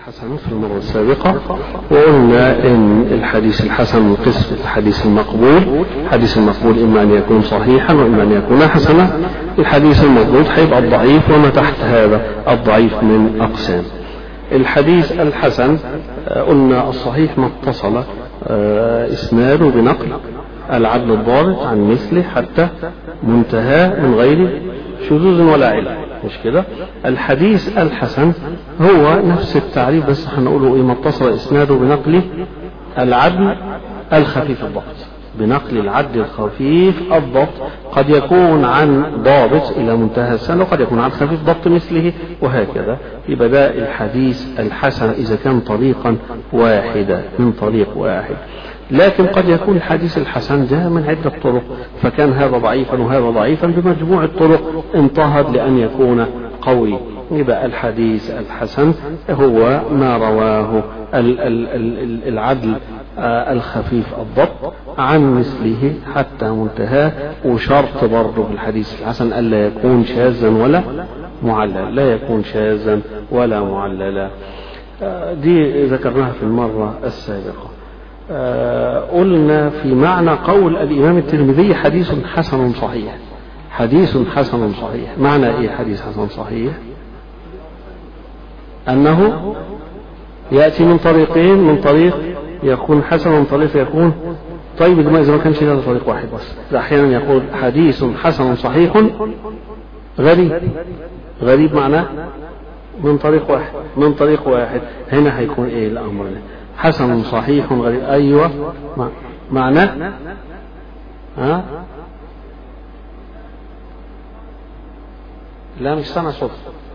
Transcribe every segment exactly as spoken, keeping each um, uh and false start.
الحسن في المرة السابقة، وقلنا إن الحديث الحسن قسم الحديث المقبول. الحديث المقبول إما أن يكون صحيحا وإما أن يكون حسنا. الحديث المقبول هيبقى الضعيف وما تحت هذا الضعيف من أقسام. الحديث الحسن قلنا الصحيح ما اتصل إسناده بنقل العدل الضابط عن مثله حتى منتهى من غير شذوذ ولا علة، مش كده؟ الحديث الحسن هو نفس التعريف بس هنقوله ايه، ما اتصل اسناده بنقل العدل الخفيف الضبط، بنقل العدل الخفيف الضبط، قد يكون عن ضابط الى منتهى السنة وقد يكون عن خفيف ضبط مثله وهكذا. يبقى ده الحديث الحسن اذا كان طريقا واحدا من طريق واحد. لكن قد يكون الحديث الحسن جاء من عدة طرق، فكان هذا ضعيفا وهذا ضعيفا، بمجموع الطرق انتهض لأن يكون قوي. يبقى الحديث الحسن هو ما رواه العدل الخفيف الضبط عن مثله حتى منتهى. وشرط برضه في الحديث الحسن ألا يكون شاذا ولا معللا، لا يكون شاذا ولا معللا. دي ذكرناها في المرة السابقة. آه قلنا في معنى قول الإمام الترمذي حديث حسن صحيح. حديث حسن صحيح معنى إيه حديث حسن صحيح؟ أنه يأتي من طريقين، من طريق يكون حسن ومن طريق يكون طيب. إذا ما كانش هذا طريق واحد بس، أحيانا يقول حديث حسن صحيح غريب. غريب معناه من طريق واحد، من طريق واحد. هنا هيكون إيه الأمر ده؟ حسن صحيح غريب. أيوة معناه ها؟ لا مش سامع صوت.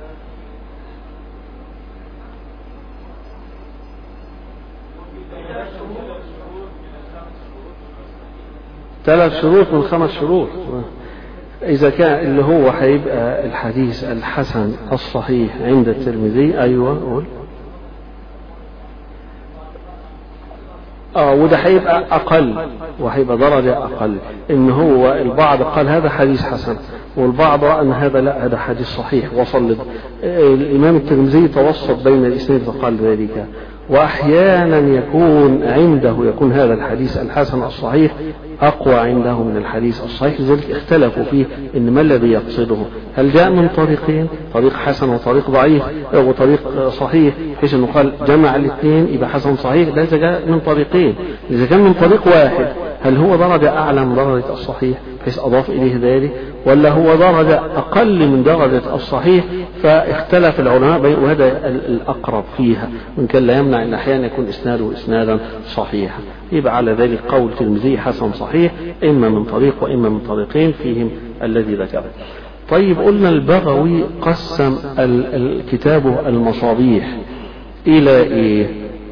ثلاث شروط من خمس شروط. إذا كان اللي هو هيبقى الحديث الحسن الصحيح عند الترمذي، أيوة قول. اه وده هيبقى اقل وهيبقى درجة اقل. ان هو البعض قال هذا حديث حسن والبعض رأى ان هذا لا، هذا حديث صحيح. وصل الامام الترمذي توسط بين الاثنين فقال ذلك. واحيانا يكون عنده يكون هذا الحديث الحسن الصحيح اقوى عنده من الحديث الصحيح، لذلك اختلفوا فيه ان ما الذي يقصده، هل جاء من طريقين، طريق حسن وطريق ضعيف وطريق صحيح، بحيث انه قال جمع الاثنين يبقى حسن صحيح. لا، اذا جاء من طريقين، اذا كان من طريق واحد هل هو درجة اعلى من درجة الصحيح بحيث اضاف اليه ذلك، ولا هو درجة اقل من درجة الصحيح؟ فاختلف العلماء، وهذا الاقرب فيها، وان كان لا يمنع ان احيانا يكون اسناده اسنادا صحيحا. يبقى على ذلك قول الترمذي حسن صحيح اما من طريق واما من طريقين فيهم الذي ذكره. طيب قلنا البغوي قسم الكتاب المصابيح الى ايه؟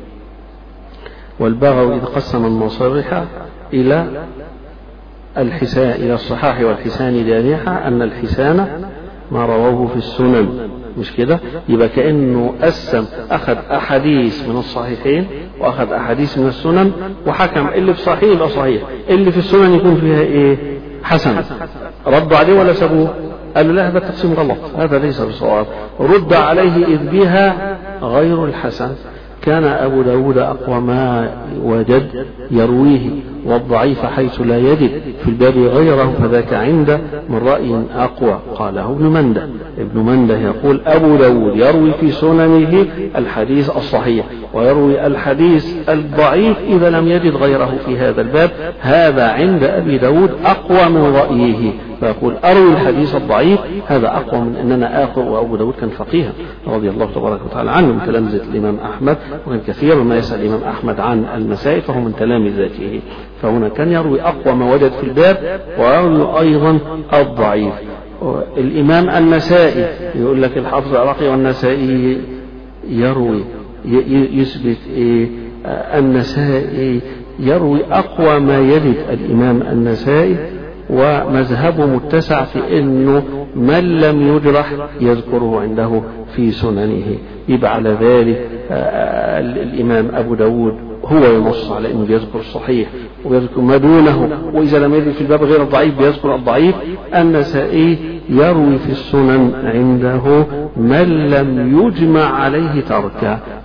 والبغوي إذ قسم المصابيح الى الحسان، الى الصحاح والحسان جامعة، ان الحسان ما رواه في السنن، مش كده؟ يبقى كأنه قسم، أخذ أحاديث من الصحيحين وأخذ أحاديث من السنن وحكم اللي في صحيح يبقى صحيح، اللي في السنن يكون فيها إيه؟ حسن. ردوا عليه ولا سابوه؟ قالوا لا، هذا التقسيم غلط، هذا ليس بصواب. رد عليه إذ بها غير الحسن. كان أبو داود أقوى ما وجد يرويه، والضعيف حيث لا يجد في الباب غيره فذاك عند من رأي أقوى. قاله ابن منده. ابن منده يقول أبو داود يروي في سننه الحديث الصحيح ويروي الحديث الضعيف إذا لم يجد غيره في هذا الباب، هذا عند أبي داود أقوى من رأيه، فيقول أروي الحديث الضعيف، هذا أقوى من أننا آخر. وأبو داود كان فقيها رضي الله تبارك وتعالى عنه، من تلامذة الإمام أحمد، وكان كثيرا ما يسأل الإمام أحمد عن المسائل، فهو من تلامذته. فهنا كان يروي أقوى ما وجد في الباب ويروي أيضا الضعيف. الإمام النسائي يقول لك الحافظ العراقي والنسائي يروي يثبت إيه؟ النسائي يروي أقوى ما يجد الإمام النسائي، ومذهبه متسع في أنه من لم يجرح يذكره عنده في سننه. يبقى على ذلك الإمام أبو داود هو ينص على أنه بيذكر الصحيح ويذكر ما دونه، وإذا لم يجد في الباب غير الضعيف بيذكر الضعيف. النسائي يروي في السنن عنده من لم يجمع عليه تركه،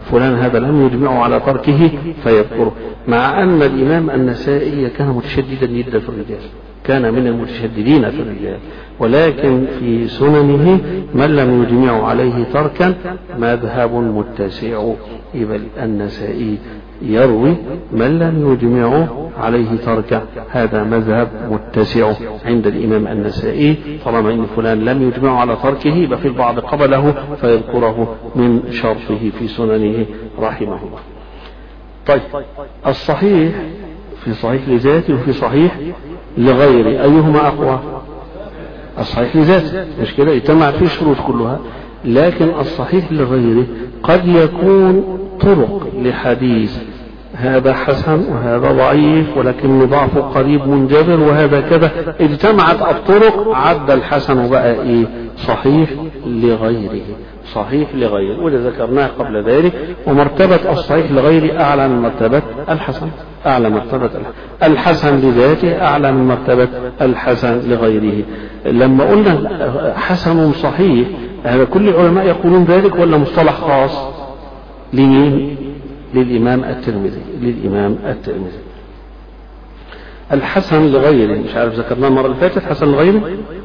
فلان هذا لم يجمعه على تركه فيذكره، مع أن الإمام النسائي كان متشددا جدا في الرجال، كان من المتشددين في الرجال، ولكن في سننه من لم يجمع عليه تركا مذهب متسع. يبقى النسائي يروي من لم يجمع عليه تركا، هذا مذهب متسع عند الإمام النسائي، طالما أن فلان لم يجمع على تركه يبقى في البعض قبله فيذكره من شرطه في سننه رحمه الله. طيب الصحيح في صحيح لذاته وفي صحيح لغيره، أيهما أقوى؟ الصحيح لذاته، مش كده؟ يجتمع فيه الشروط كلها. لكن الصحيح لغيره قد يكون طرق لحديث هذا حسن وهذا ضعيف ولكن ضعفه قريب منجبر وهذا كذا، اجتمعت الطرق عد الحسن وبقى ايه؟ صحيح لغيره، صحيح لغيره. وده ذكرناه قبل ذلك، ومرتبة الصحيح لغيره أعلى من مرتبة الحسن، أعلى مرتبة الحسن لذاته أعلى من مرتبة الحسن لغيره. لما قلنا حسن صحيح، هذا كل العلماء يقولون ذلك ولا مصطلح خاص لمين؟ للإمام الترمذي، للإمام الترمذي. الحسن لغيره مش عارف ذكرناه المرة اللي فاتت، حسن لغيره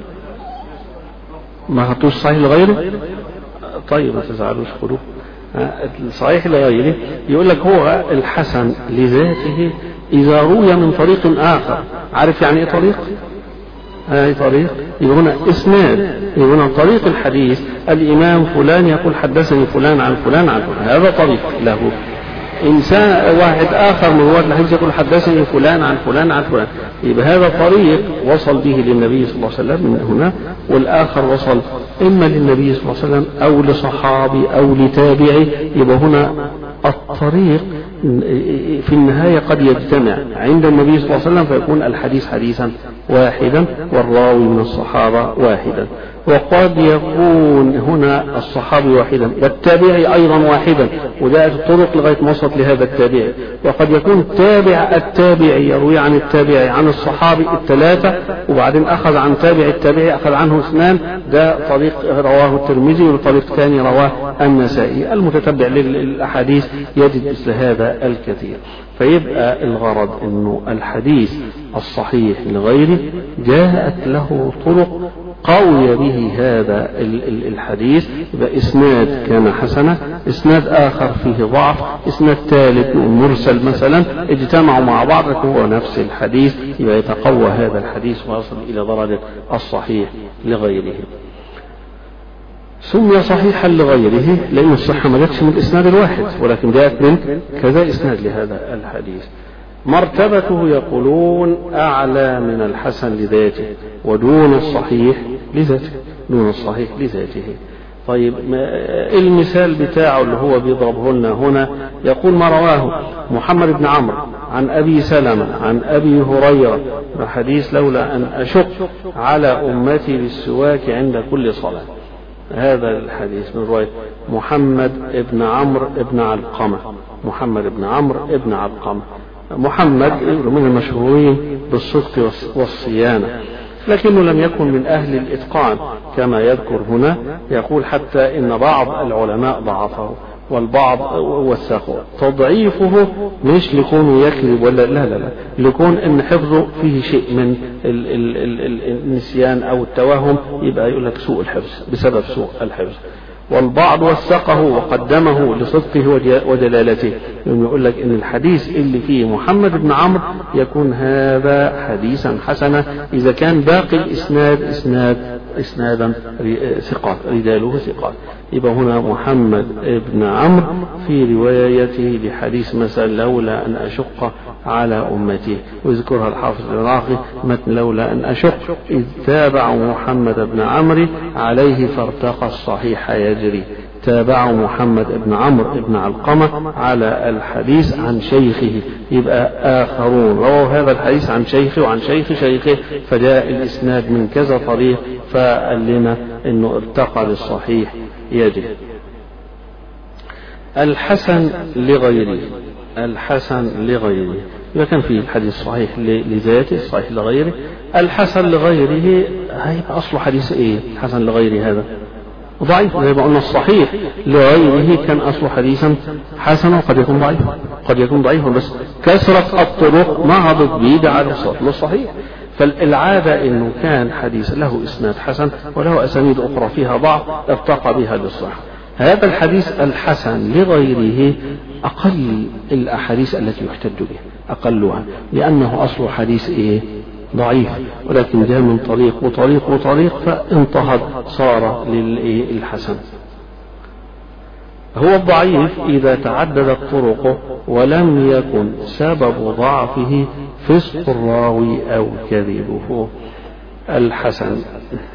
ما خدتوش صحيح لغيره؟ طيب ما تزعلوش خدوه. الصحيح لغيره يقول لك هو الحسن لذاته إذا روي من طريق آخر. عارف يعني إيه طريق؟ هاي طريق، يبقى هنا إسناد، يبقى هنا طريق الحديث الإمام فلان يقول حدثني فلان عن فلان عن فلان، هذا طريق له. إنسان واحد آخر من رواه الحديث يقول حدثني فلان عن فلان عن فلان، يبقى هذا طريق وصل به للنبي صلى الله عليه وسلم من هنا، والآخر وصل إما للنبي صلى الله عليه وسلم أو لصحابي أو لتابعي. يبقى هنا الطريق في النهاية قد يجتمع عند النبي صلى الله عليه وسلم فيكون الحديث حديثا واحدا والراوي من الصحابة واحدا، وقد يكون هنا الصحابي واحدا والتابعي أيضا واحدا، وجاءت الطرق لغاية ما وصلت لهذا التابعي. وقد يكون التابع التابعي يروي عن التابعي عن الصحابي الثلاثة، وبعدين أخذ عن تابع التابعي أخذ عنه اثنان، ده طريق رواه الترمذي، وطريق ثاني رواه النسائي. المتتبع للأحاديث يجد مثل هذا الكثير. فيبقى الغرض انه الحديث الصحيح لغيره جاءت له طرق قوي به هذا الحديث، يبقى اسناد كان حسنة، اسناد اخر فيه ضعف، اسناد ثالث مرسل مثلا، اجتمعوا مع بعض هو نفس الحديث، يبقى يتقوى هذا الحديث ويصل الى درجة الصحيح لغيره. سمي صحيحا لغيره لأن الصحة ما جاتش من الإسناد الواحد، ولكن جاءت من كذا إسناد لهذا الحديث. مرتبته يقولون أعلى من الحسن لذاته ودون الصحيح لذاته، دون الصحيح لذاته. طيب المثال بتاعه اللي هو بيضربه لنا هنا، يقول ما رواه محمد بن عمرو عن أبي سلمة عن أبي هريرة حديث لولا أن أشق على أمتي بالسواك عند كل صلاة. هذا الحديث من رواية محمد بن عمرو بن علقمة، محمد بن عمرو بن علقمة. محمد من المشهورين بالصدق والصيانة، لكنه لم يكن من أهل الإتقان كما يذكر هنا، يقول حتى إن بعض العلماء ضعفه والبعض وثقه. تضعيفه مش لكونه يكذب ولا لا لا لا، لكون ان حفظه فيه شيء من ال ال ال النسيان او التوهم، يبقى يقول لك سوء الحفظ بسبب سوء الحفظ. والبعض وثقه وقدمه لصدقه وجلالته، يقول لك ان الحديث اللي فيه محمد بن عمرو يكون هذا حديثا حسنا اذا كان باقي الاسناد اسناد اسنادا ثقات، رجاله ثقات. يبقى هنا محمد بن عمرو في روايته لحديث مثلا لولا ان اشق على امتي، ويذكرها الحافظ العراقي متن لولا ان اشق اذ تابعوا محمد بن عمرو عليه فارتقى الصحيح يجري. تابعوا محمد بن عمرو بن علقمة على الحديث عن شيخه، يبقى آخرون رووا هذا الحديث عن شيخه وعن شيخ شيخه، فجاء الإسناد من كذا طريق، فقال لنا إنه ارتقى للصحيح يجري. الحسن لغيره، الحسن لغيره إذا كان فيه الحديث صحيح لذاته صحيح لغيره. الحسن لغيره هيبقى أصله حديث إيه؟ الحسن لغيره هذا ضعيف، زي ما قلنا الصحيح لغيره كان أصل حديثا حسنا، وقد يكون ضعيفا قد يكون ضعيفا بس كثرة الطرق ما عضت بيد على الصحيح الصحيح. فالعادة انه كان حديث له اسناد حسن وله اسانيد اخرى فيها ضعف ارتقى بها للصحة. هذا الحديث الحسن لغيره اقل الاحاديث التي يحتج بها، اقلها، لانه اصل حديث ايه؟ ضعيف، ولكن جاء من طريق وطريق وطريق فانتهض صار للحسن. هو الضعيف إذا تعددت طرقه ولم يكن سبب ضعفه فسق الراوي أو كذبه. الحسن